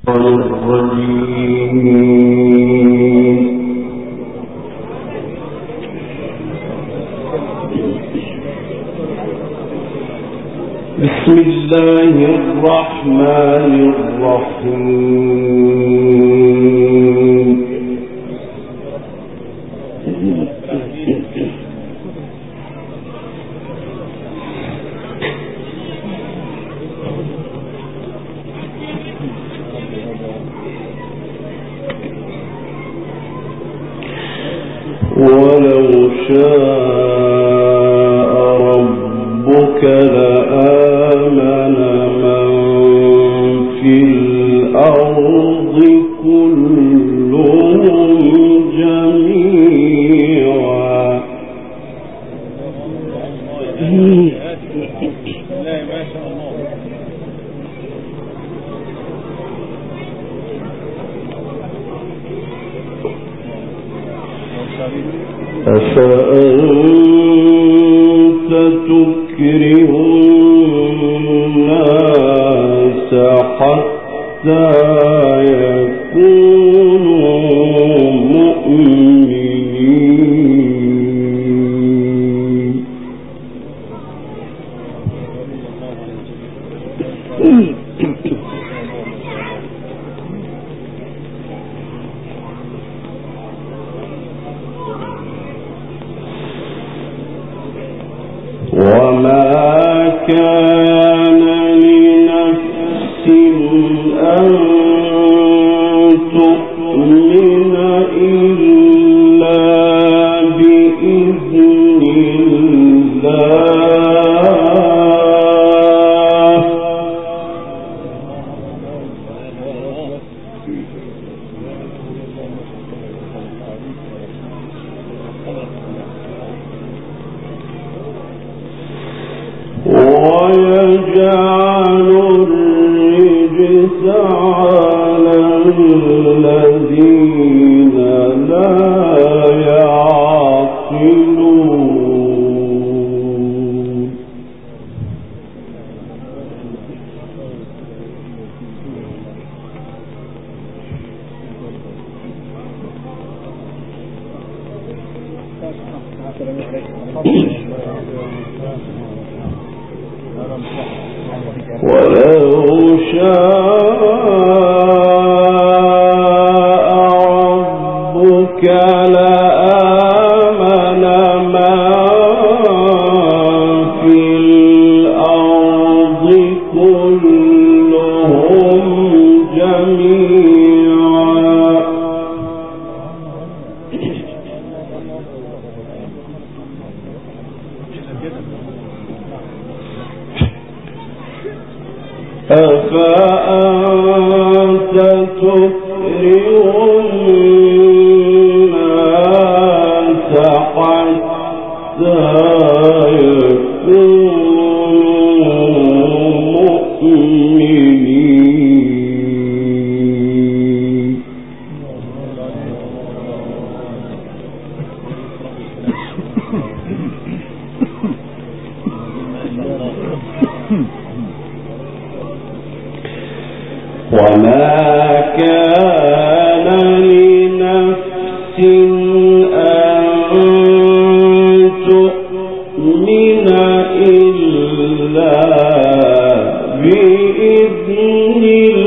بسم الله الرحمن الرحيم. ولو شاء ربك لآمن من في الأرض كلهم جميعا. أفأنت تكره الناس حتى يكونوا مؤمنين. وما كان لنفس أن تؤمن إلا بإذن الله. ويجعل الرجس على الذين لا يعقلون. ولو شاء ربك لآمن من في الأرض كلهم جميعا. أفأنت تكره الناس حتى يكونوا مؤمنين. وما كان لنفس أن تؤمن إلا بإذن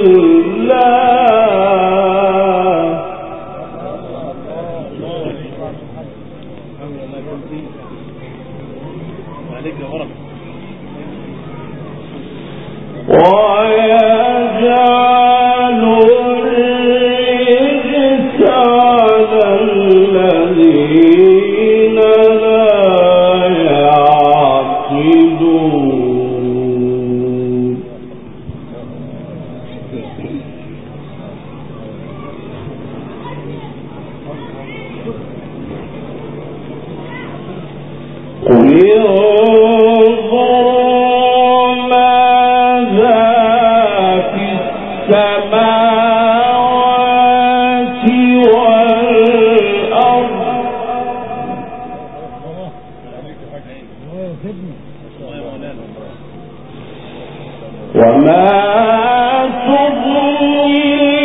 الله. ويجعل الرجس على الذين لا يعقلون. قل انظروا ماذا في السماوات والأرض وما تغني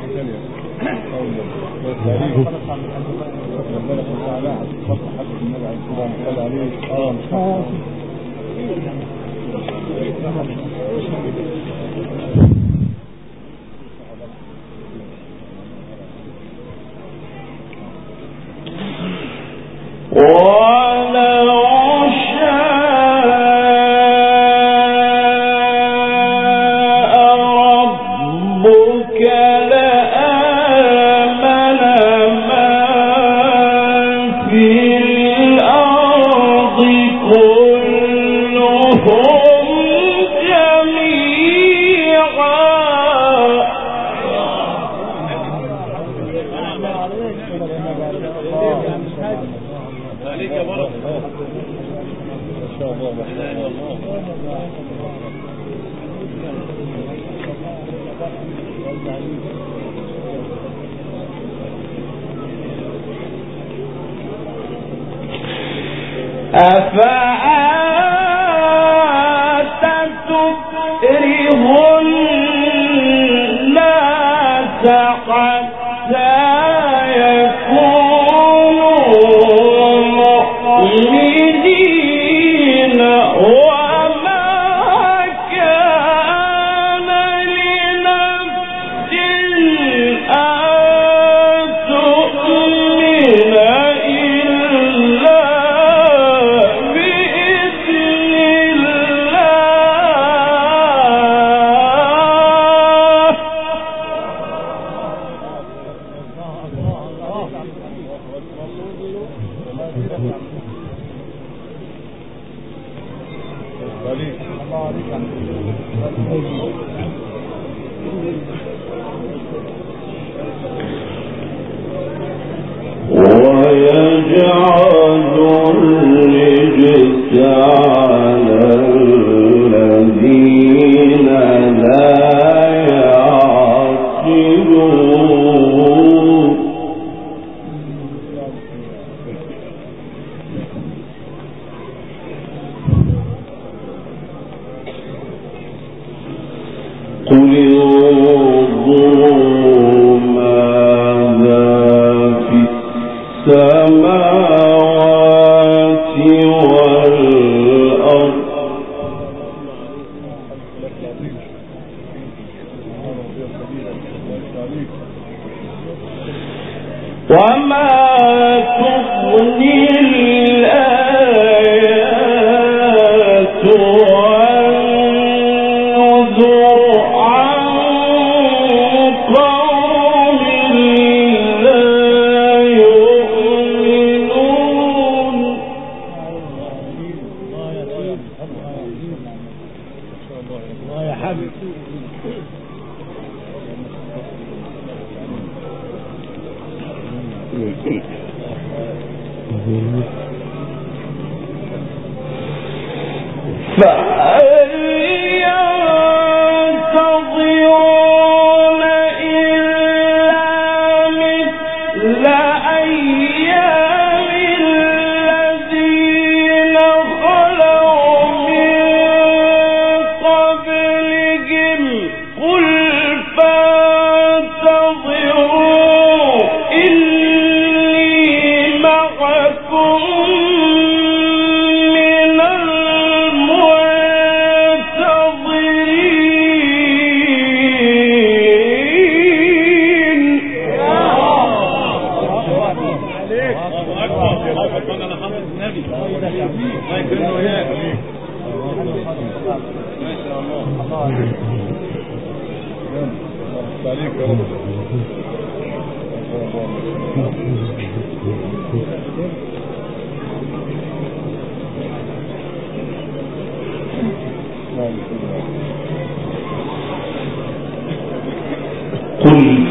قل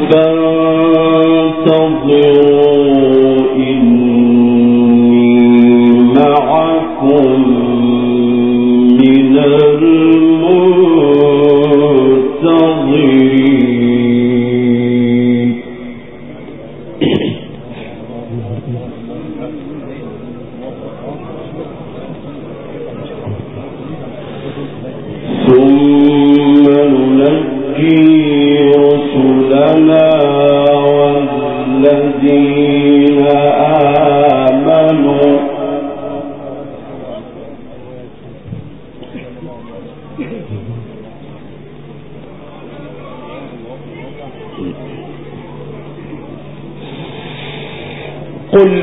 فانتظروا إني معكم من المنتظرين ثم ننجي رسلنا قل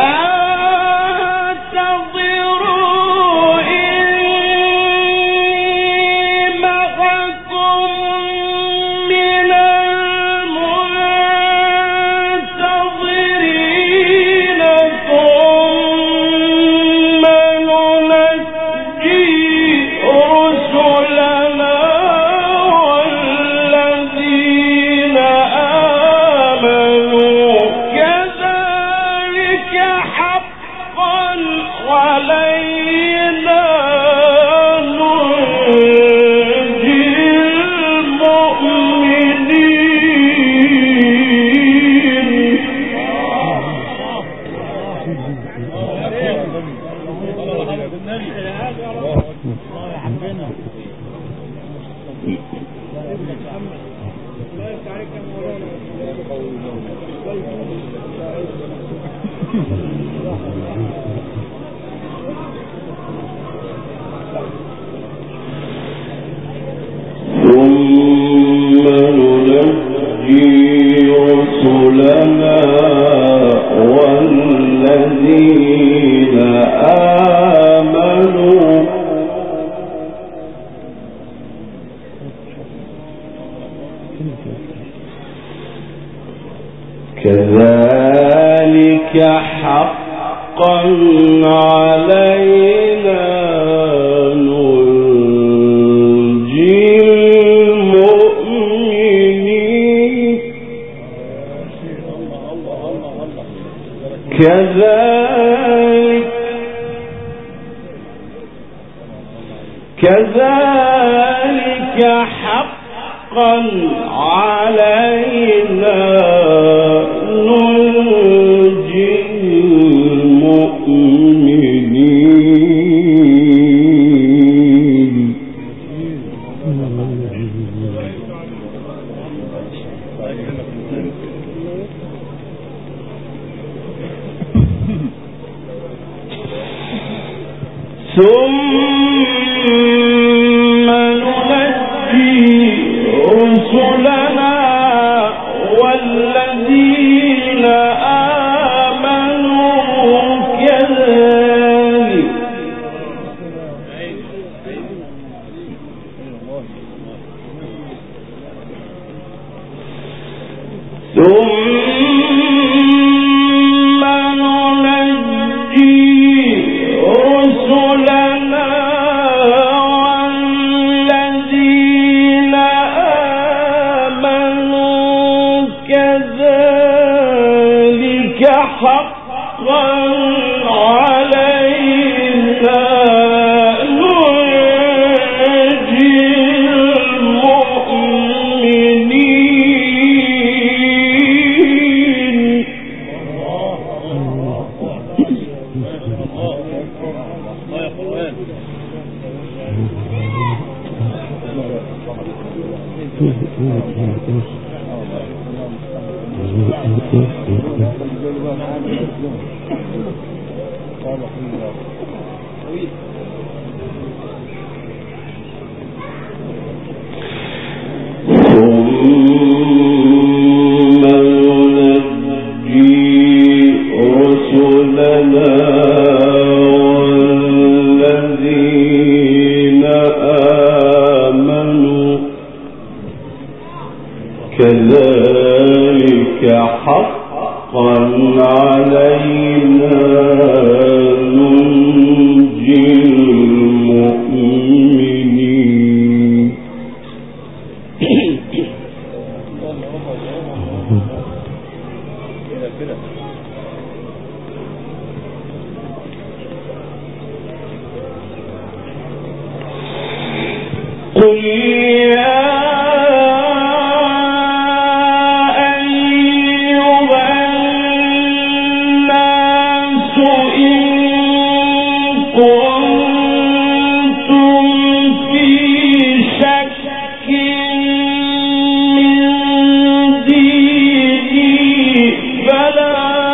كذلك حقا علينا ننجي المؤمنين كذلك حقا علينا ننجي المؤمنين ثم ننجي رسلنا والذين آمنوا كذلك ثم ننجي رسلنا والذين آمنوا كذلك حقا علينا ننجي المؤمنين ثم ننجي رسلنا والذين آمنوا كذلك حقا علينا ننجي المؤمنين قل يا فلا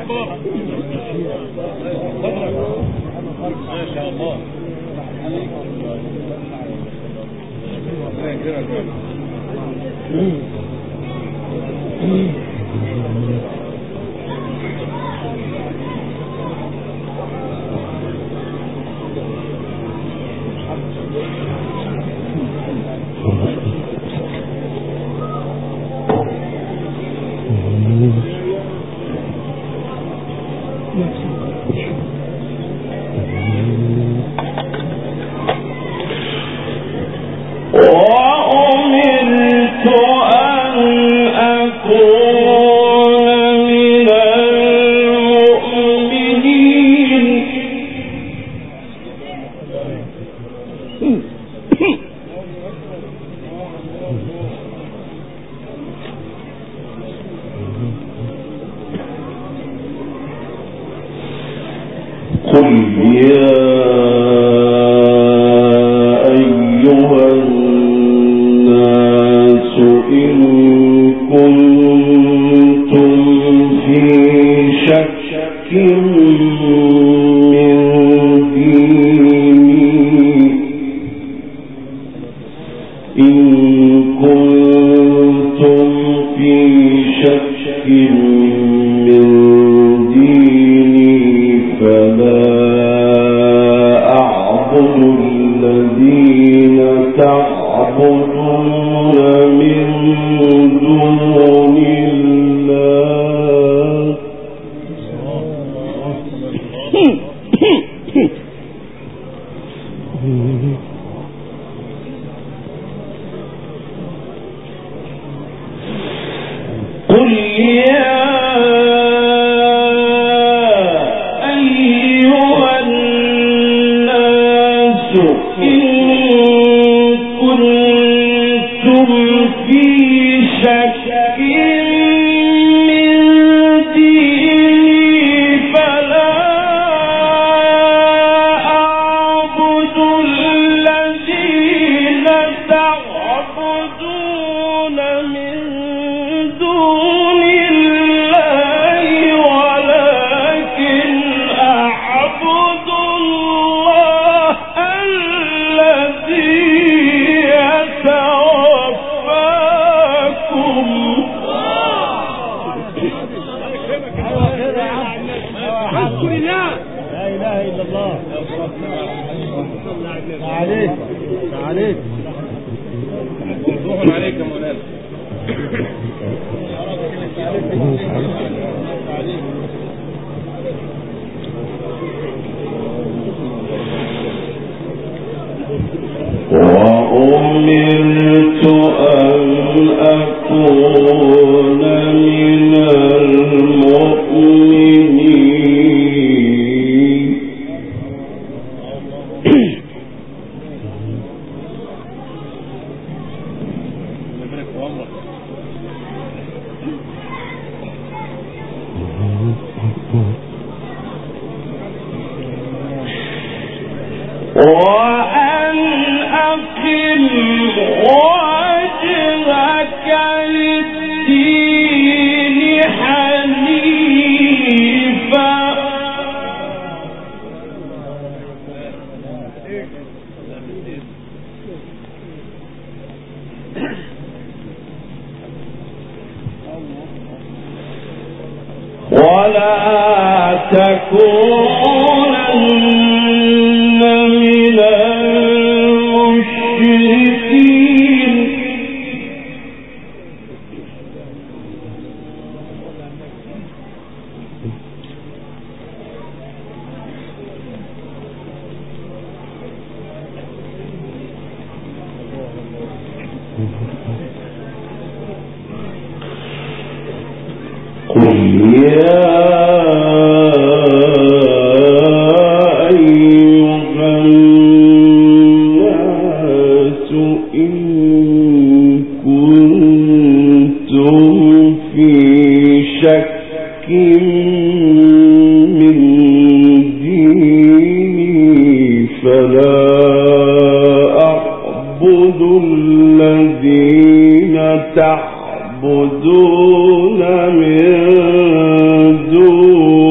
تعبدون من دون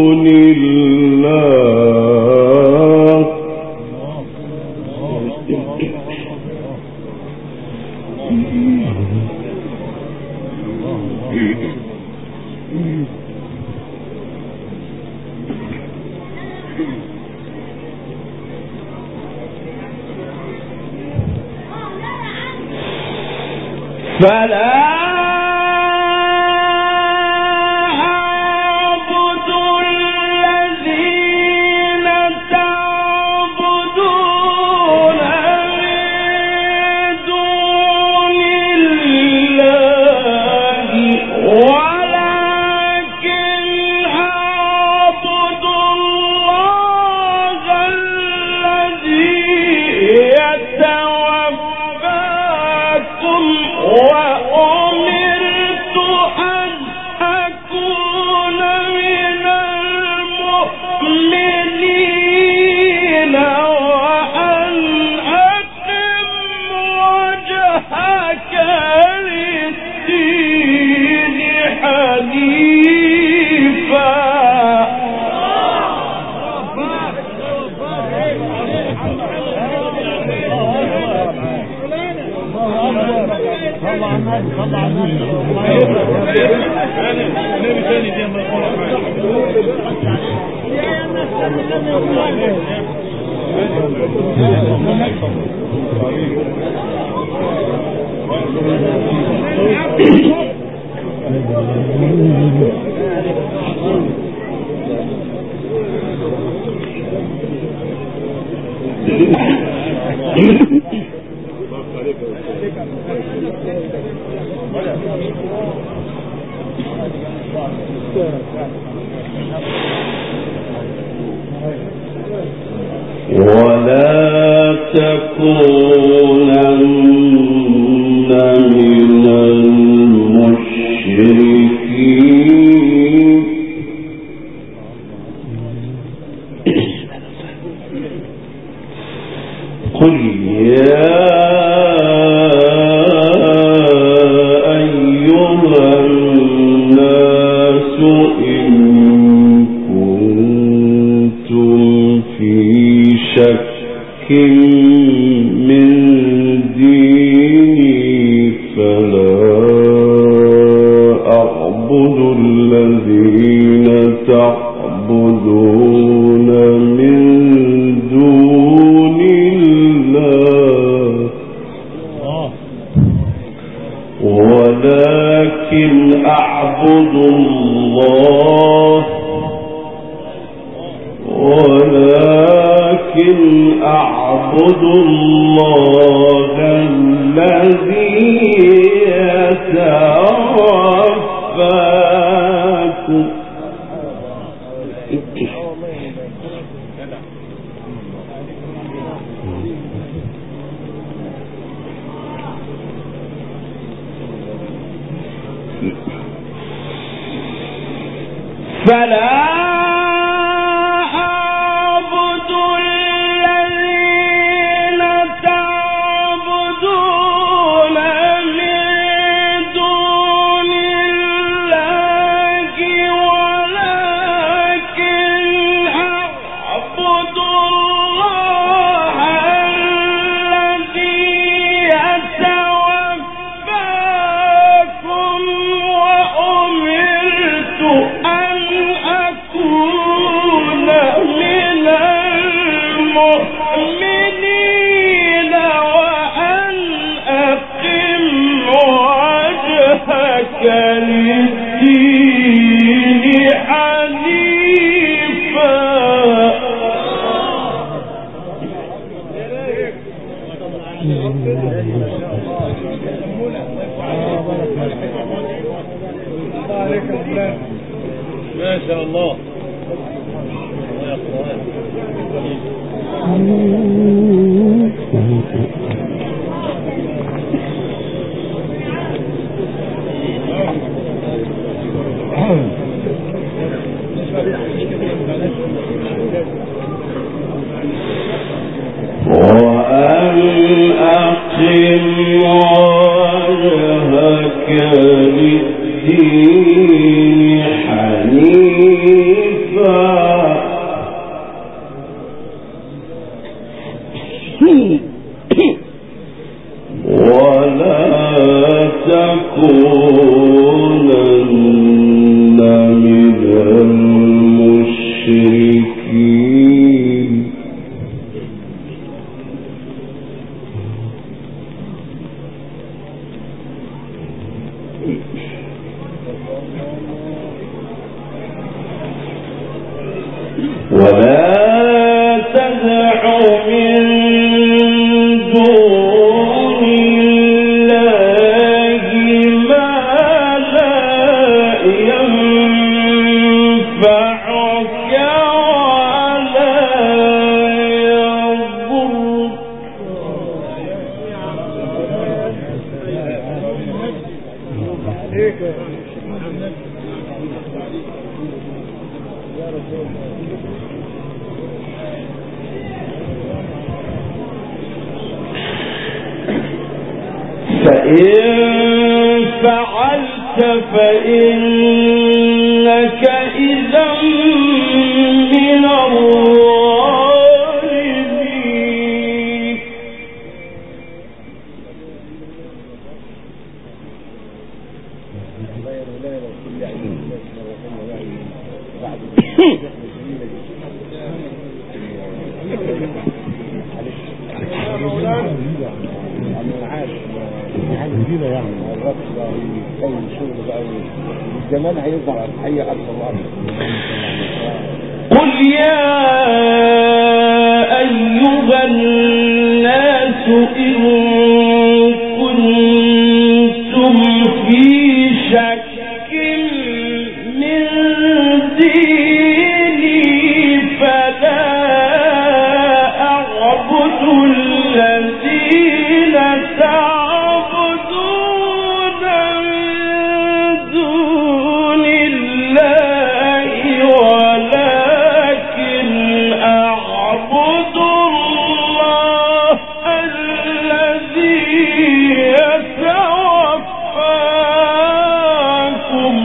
ولا تكونن من المشركين قل يا أيها الناس إن كنتم في شك من ديني فلا أعبد الذين تعبدون من دون الله ولكن أعبد الله الذي يتوفاكم فلا ما شاء الله. وأن أقم وجهك للدين حنيفا ولا تكونن من المشركين ولا تدع من دون الله ما لا ينفعك ولا يضرك. فإن فعلت فإنك إذا من الظالمين. جديدة يعني الرقص بقى ويقوي الشغل بقى والجمال هيظهر على الحقيقة أكثر وأكثر. قل يا أيها الناس إن كنتم في شك من ديني فلا أعبد الذين تعبدون من دون الله ولكن أعبد الله الذي يتوفاكم.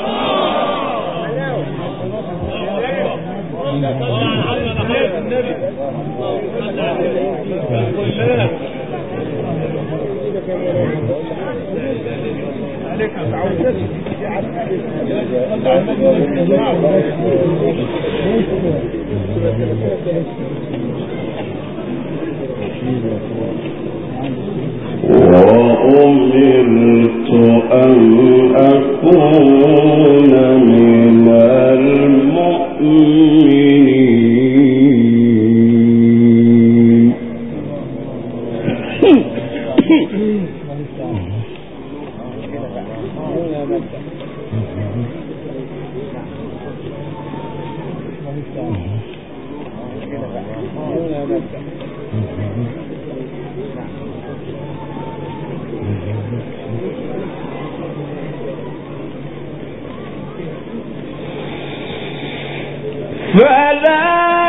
وأمرت أن أكون من المؤمنين. فلا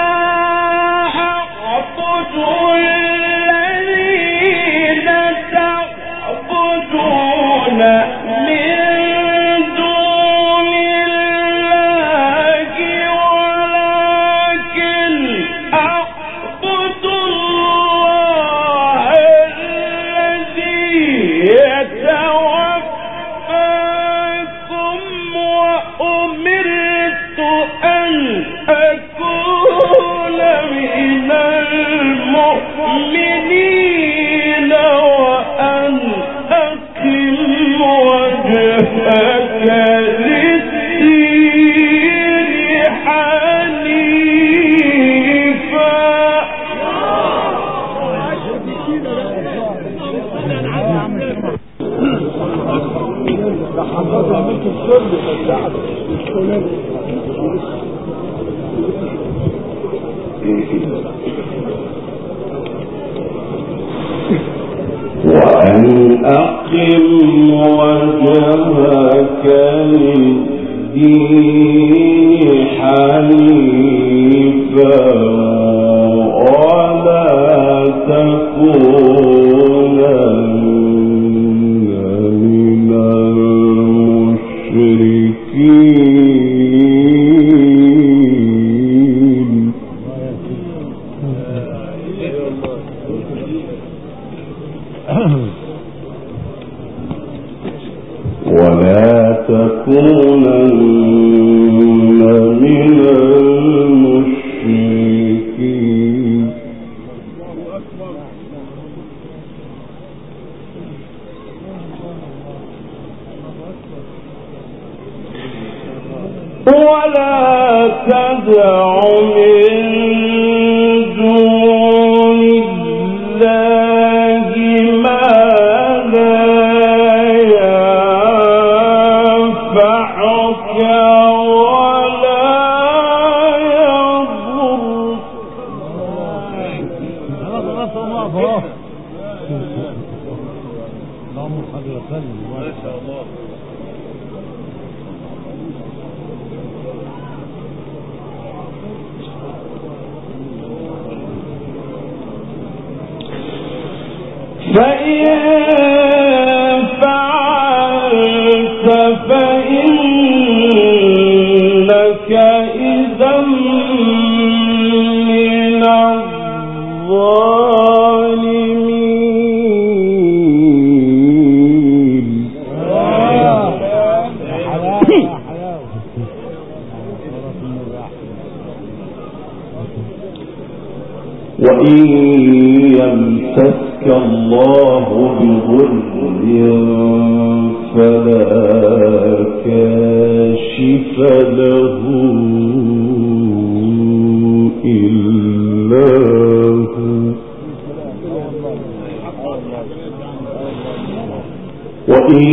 أعبد الذين تعبدون من دون الله ولكن أعبد الله الذي يتوفاكم. وأمرت أن أكون من المؤمنين وأن أقم وجهك للدين حنيفا. وأن أقم وجهك للدين حنيفا ولا تكونن من المشركين. ولا تكونن من المشركين. ولا تدع فإن فعلت فإنك إذا من الظالمين. وإن يمسسك الله بضر فلا كاشف له إلا هو وإن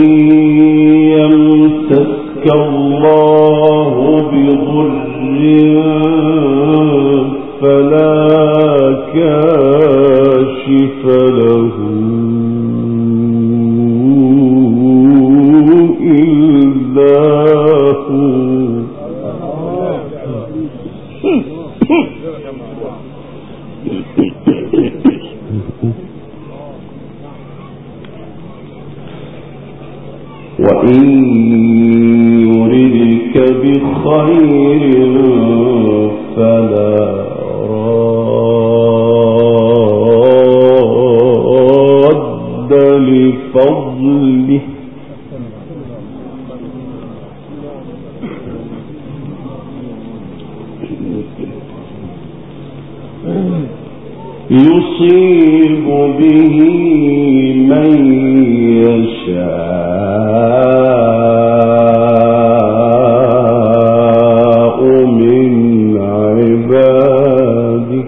يمسسك الله بضر فلا كاشف له إلا هو. وإن يردك بخير فلا راد لفضله يصيب به من يشاء من عباده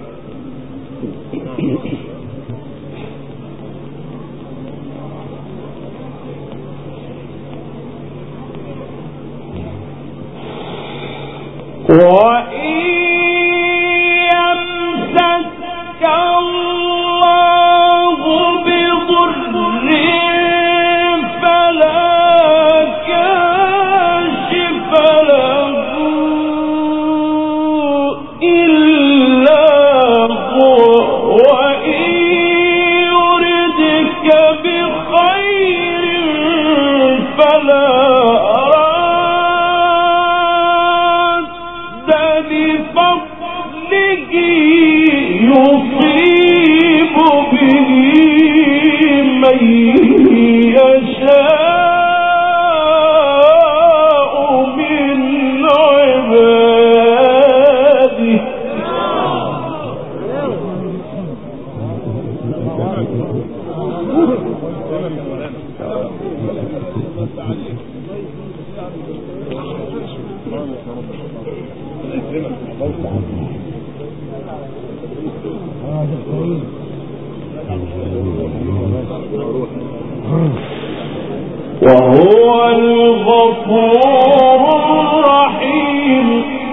وهو الغفور الرحيم.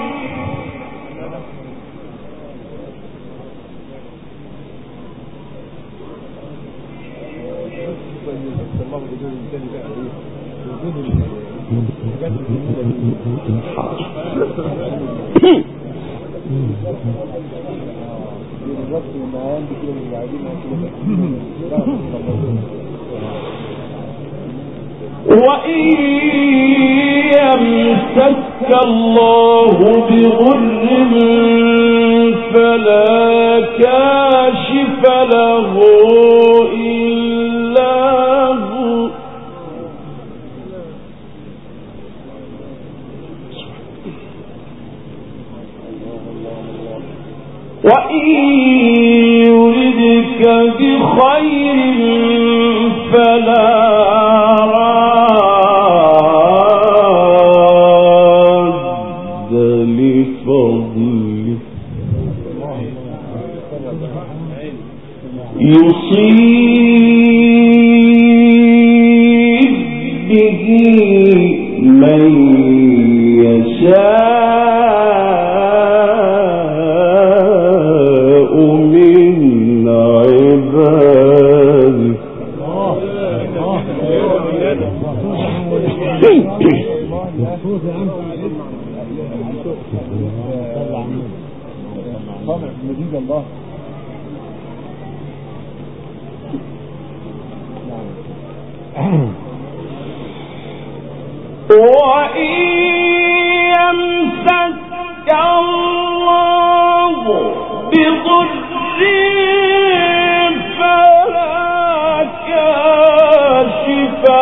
وإن يمسك الله بضر فلا كاشف له إلا هو وإن يردك بخير فلا راد لفضله يصيب به من يشاء من عباده.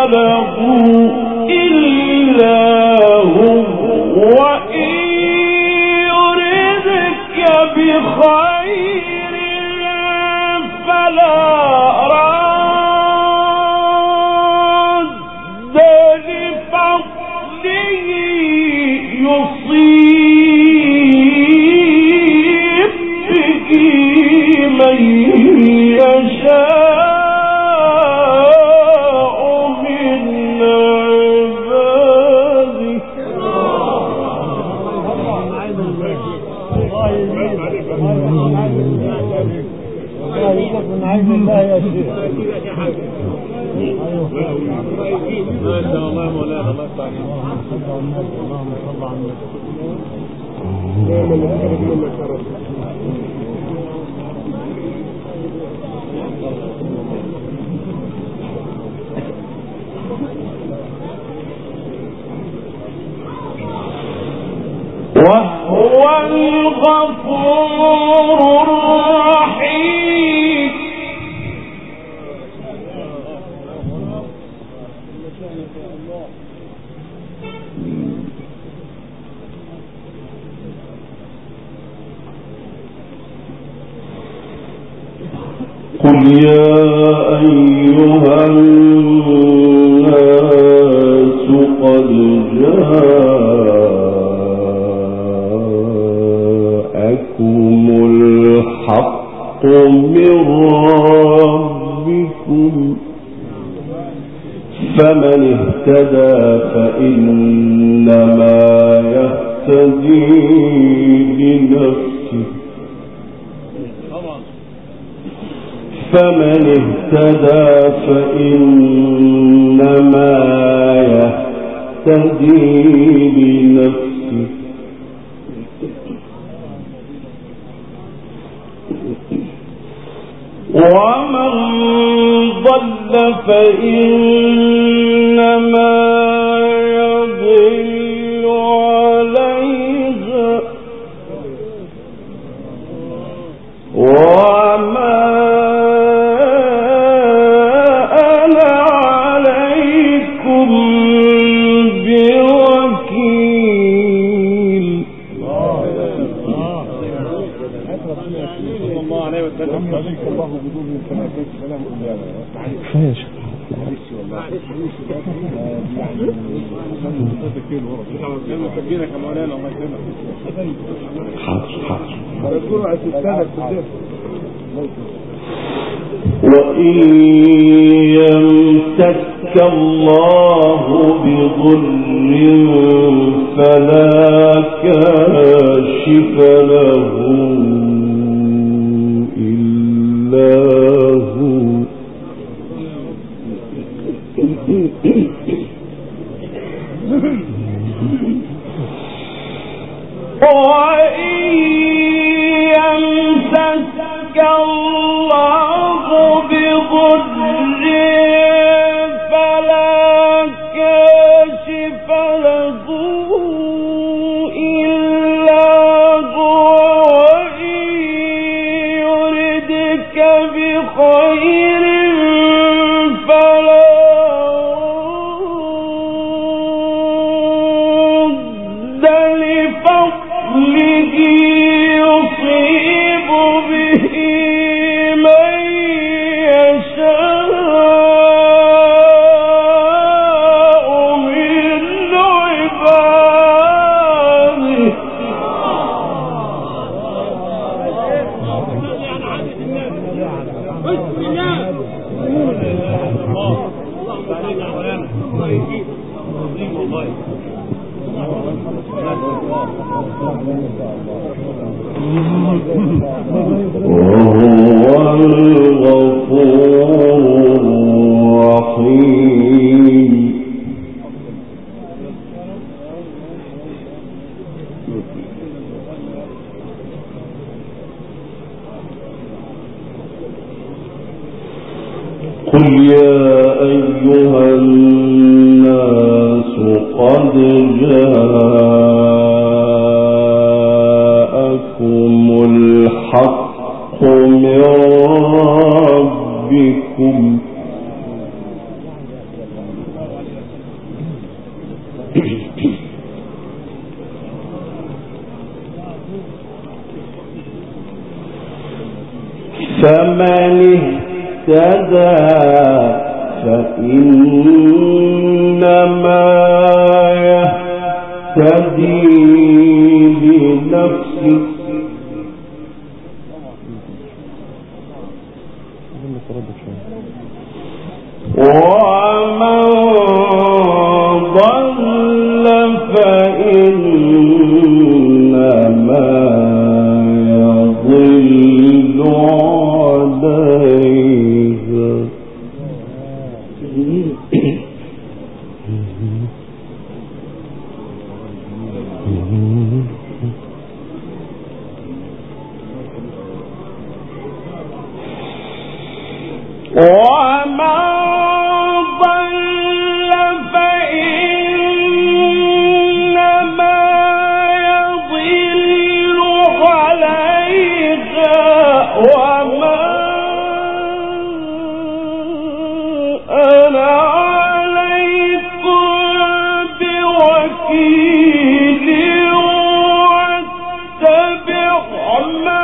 له إلا هو وإن يردك بخير فلا راد لفضله يصيب به من يشاء من عباده. من عين الله يا شيخ. ما شاء الله مولانا الله يفتح عليك. اللهم صل على النبي. وهو الغفور الرحيم. قل يا أيها الناس قد جاءكم الحق من ربكم فمن اهتدى فإنما يهتدي لنفسه فمن اهتدى فإنما يهتدي لنفسه ومن ضل فإنما يضل عليها وما أنا عليكم بوكيل. الله عليه وسلم. الله بدون سلامات سلام الله. فايش معلش مسجلك يا مولانا الله يكرمك. وإن يمسك الله بضر فلا كاشف له إلا هو وإن يمسك الله بضر فلا كاشف له إلا هو وإن يردك بخير فلا راد لفضله يصيب به من يشاء من عباده. وهو الغفور الرحيم. قل يا أيها الناس قد جاءكم الحق من ربكم فمن اهتدى فإنما يهتدي لنفسه ومن ضل فإنما يضل عليها وما ضل فإنما يضل عليها وما أنا عليكم بوكيل واتبع ما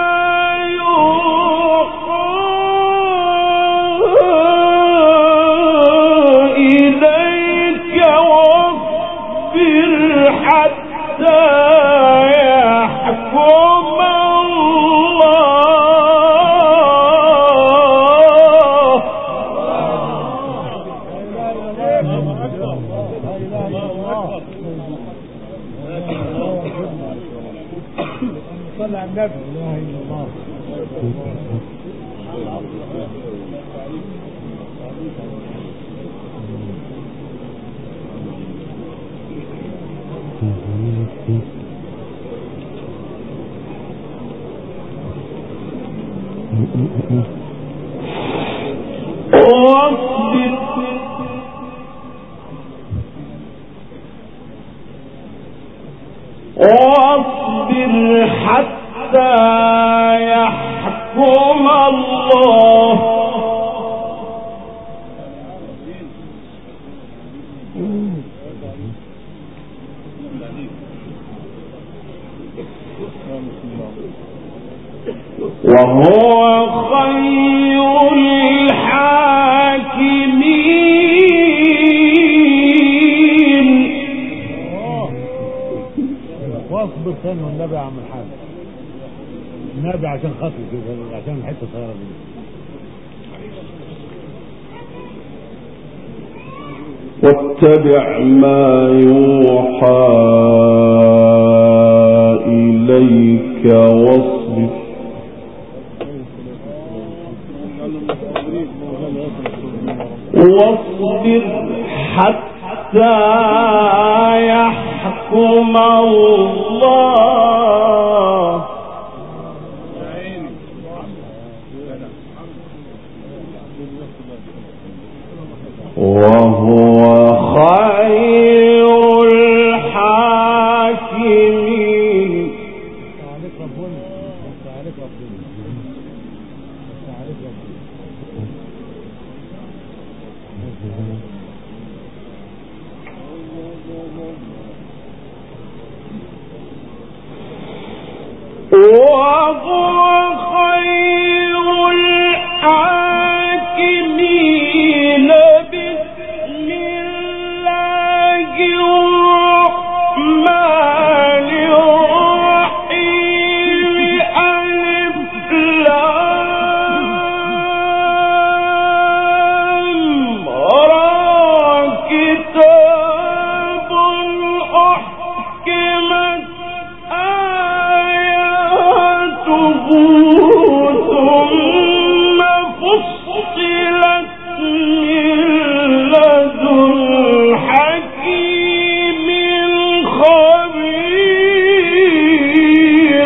واصبر حتى يحكم الله وهو خير الحاكمين. واصبر ثاني والنبي يا عم الحاج، النبي عشان خاطر كده، عشان الحته صغيره دي. واتبع ما يوحى إليك واصبر حتى يحكم الله وهو خير الحاكمين. وهو خير الحاكمين. بسم الله الرحمن الرحيم. ألف لام را كتاب أحكمت ثم فصلت من لدن حكيم خبير.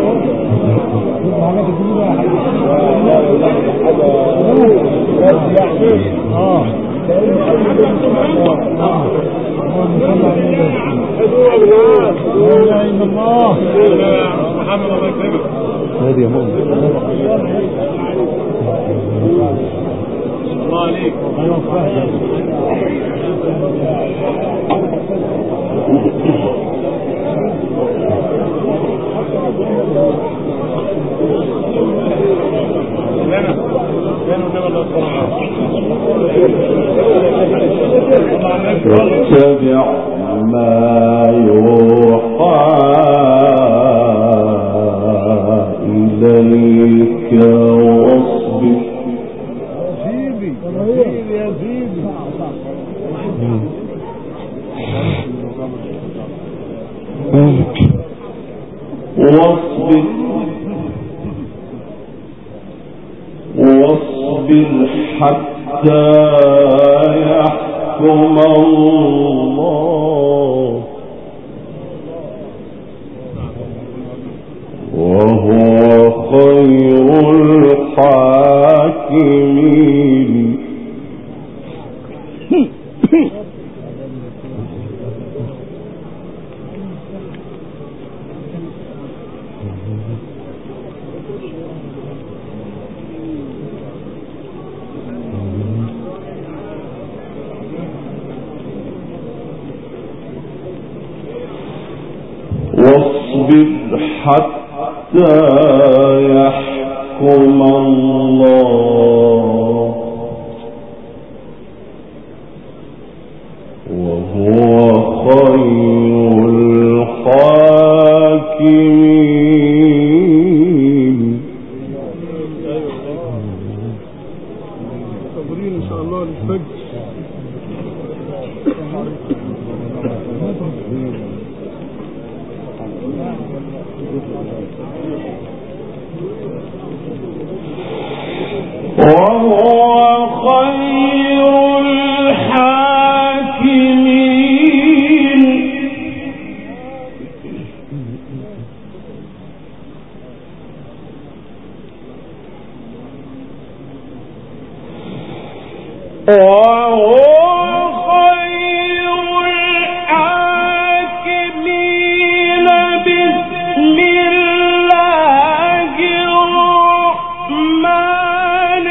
يا محمد الله يكرمك. هذه يا مؤمن. الله عليك. اتبع ما يوحى إليك واصبر واصبر حتى يحكم الله وهو خير الحاكمين. واصبر حتى يحكم الله وهو خير الحاكمين. صابرين ان شاء الله للفجر. وهو خير الحاكمين. وهو خير الحاكمين. بسم الله الرحمن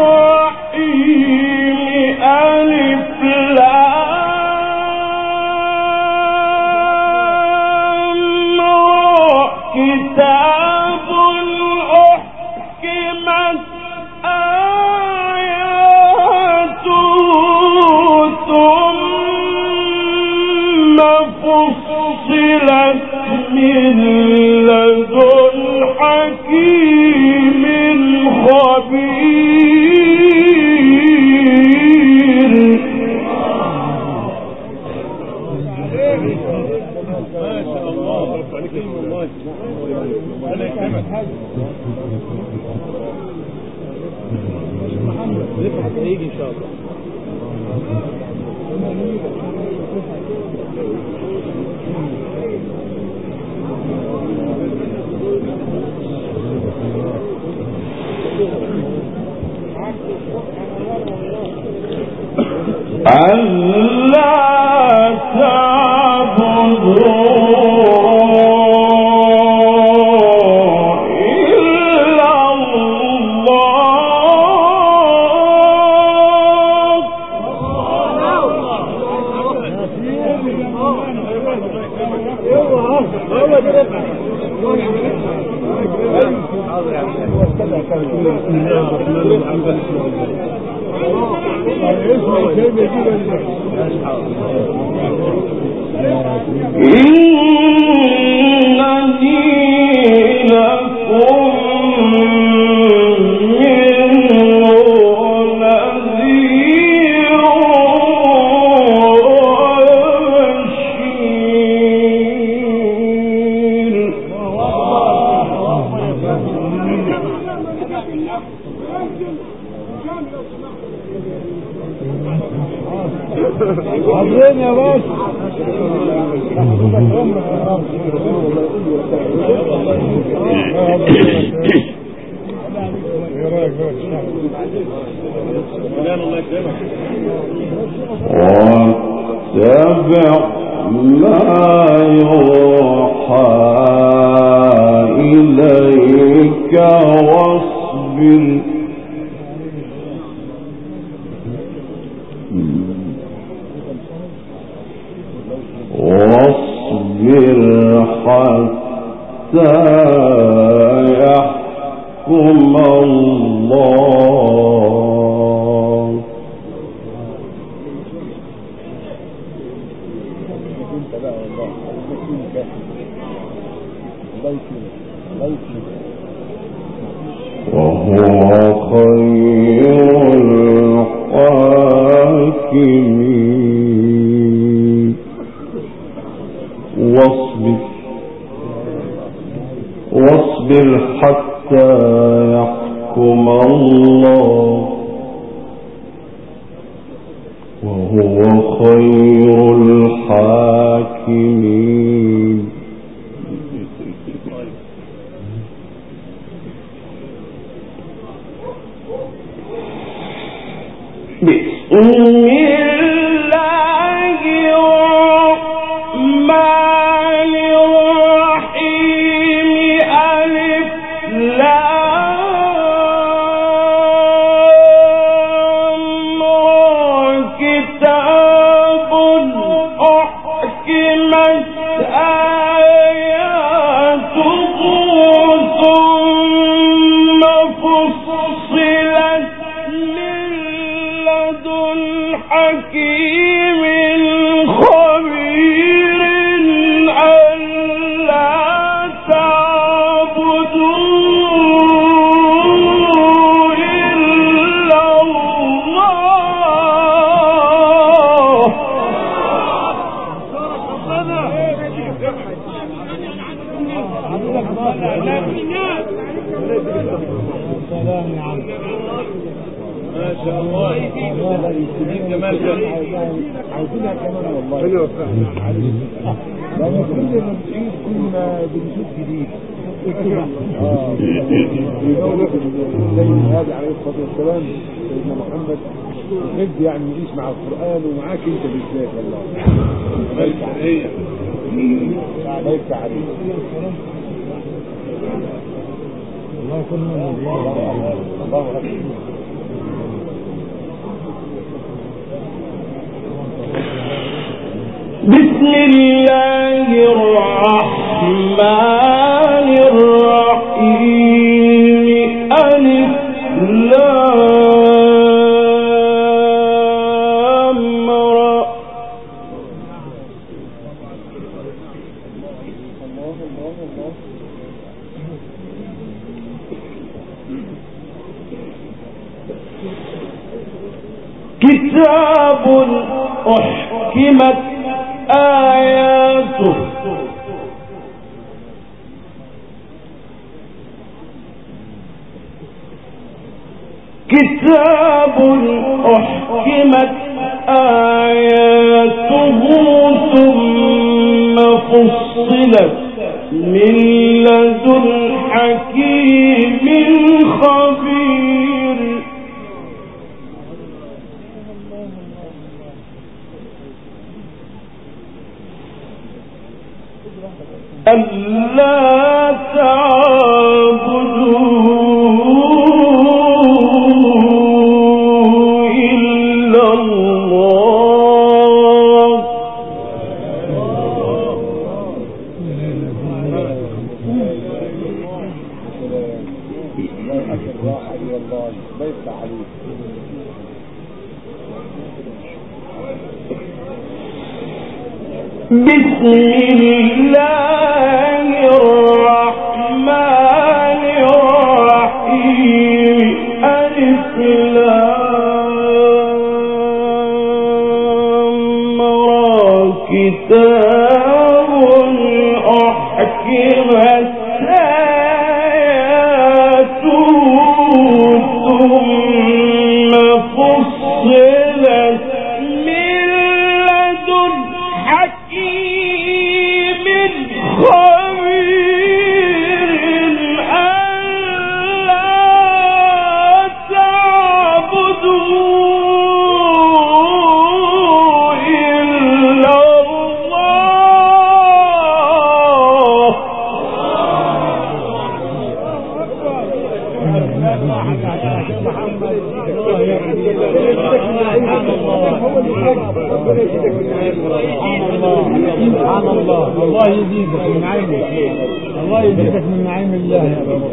الرحيم. ألف لام را. كتاب أحكمت ثم فصلت من لدن حكيم خبير. ما شاء الله. عليك والله. انا يكرمك. نفرح هيجي ان شاء الله. ألا تعبدوا إلا حاضرين يا باشا. الله يكرمك. واتبع ما يوحى إليك واصبر حتى يحكم الله. وهو خير الحاكمين. واصبر حتى يحكم الله وهو خير الحاكمين. بسم الله الرحمن الرحيم. ألف لام را. كتاب أحكمت آياته ثم فصلت حكيم خبير ألا تعبدوا إلا الله. ما شاء الله. جمال عايزينها كمان والله. حلوه فعلا. لان كل ما بنعيد كل ما بنشوف جديد. سيدنا هذا عليه الصلاه والسلام سيدنا محمد يحب يعني يعيش مع القران ومعاك انت بالذات والله. عليك عليك. الله يكون من الله أكبر. بسم الله الرحمن الرحيم. ألف لام را. كتاب أحكمت آياته كتاب أحكمت آياته ثم فصلت من لدن حكيم خبير. ألا تعبدوا إلا الله. بسم الله الرحمن الرحيم. ألف لام را. كتاب أحكمت آياته ثم فصلت من لدن حكيم خبير ألا سبحان الله. الله يزيدك من نعيمه، الله يزيدك من نعيم الله يا رب.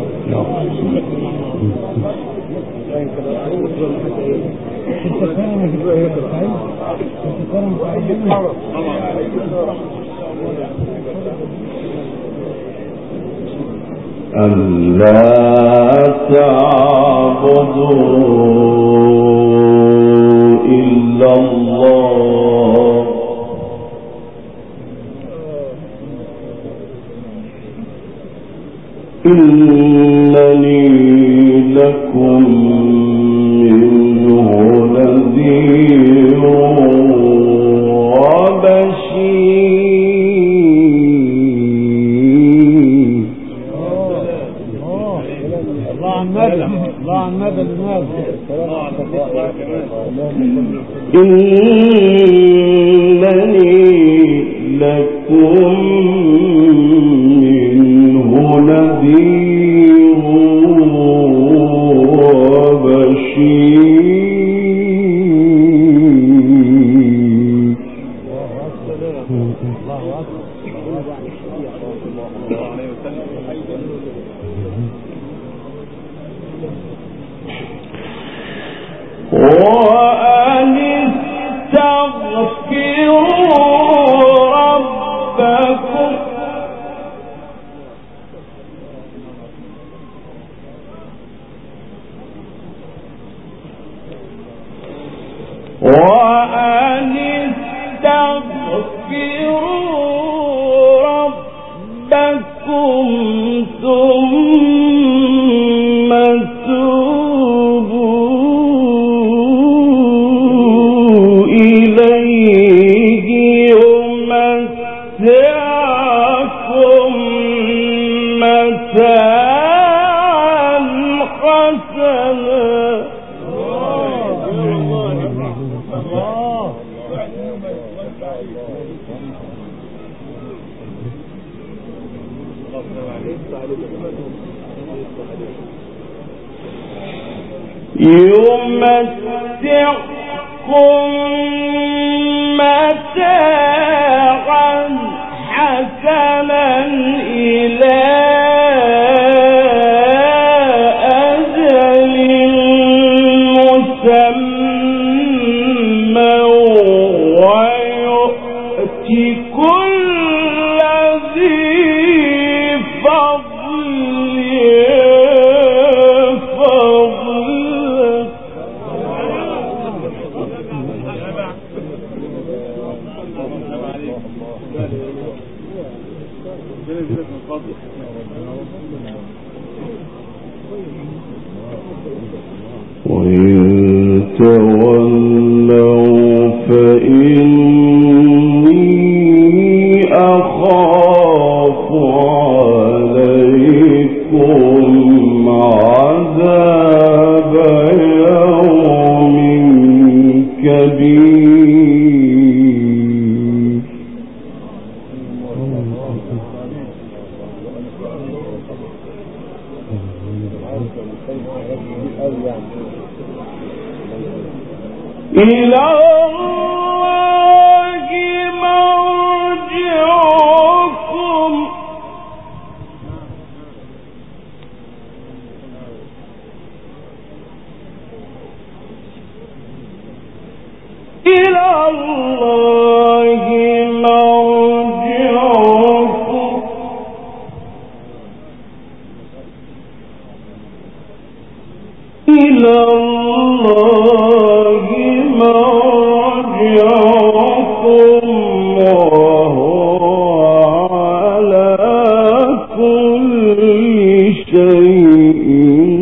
ألا تعبدوا إلا الله إنني لكم منه نذير وبشير. الله عن ندى، الله عن ندى الناس. إنني لكم منه نذير وبشير. وأن استغفروا ربكم ثم توبوا إليه يمتعكم متاعا حسنا. يمتعكم متاعا حسنا إلى أجل مسمى ويؤتي كل ذي فضل وإن تولوا فإني أخاف عليكم عذاب يوم كبير. إلى الله مرجعكم إلى الله مرجعكم إلى الله مرجعكم وهو على كل شيء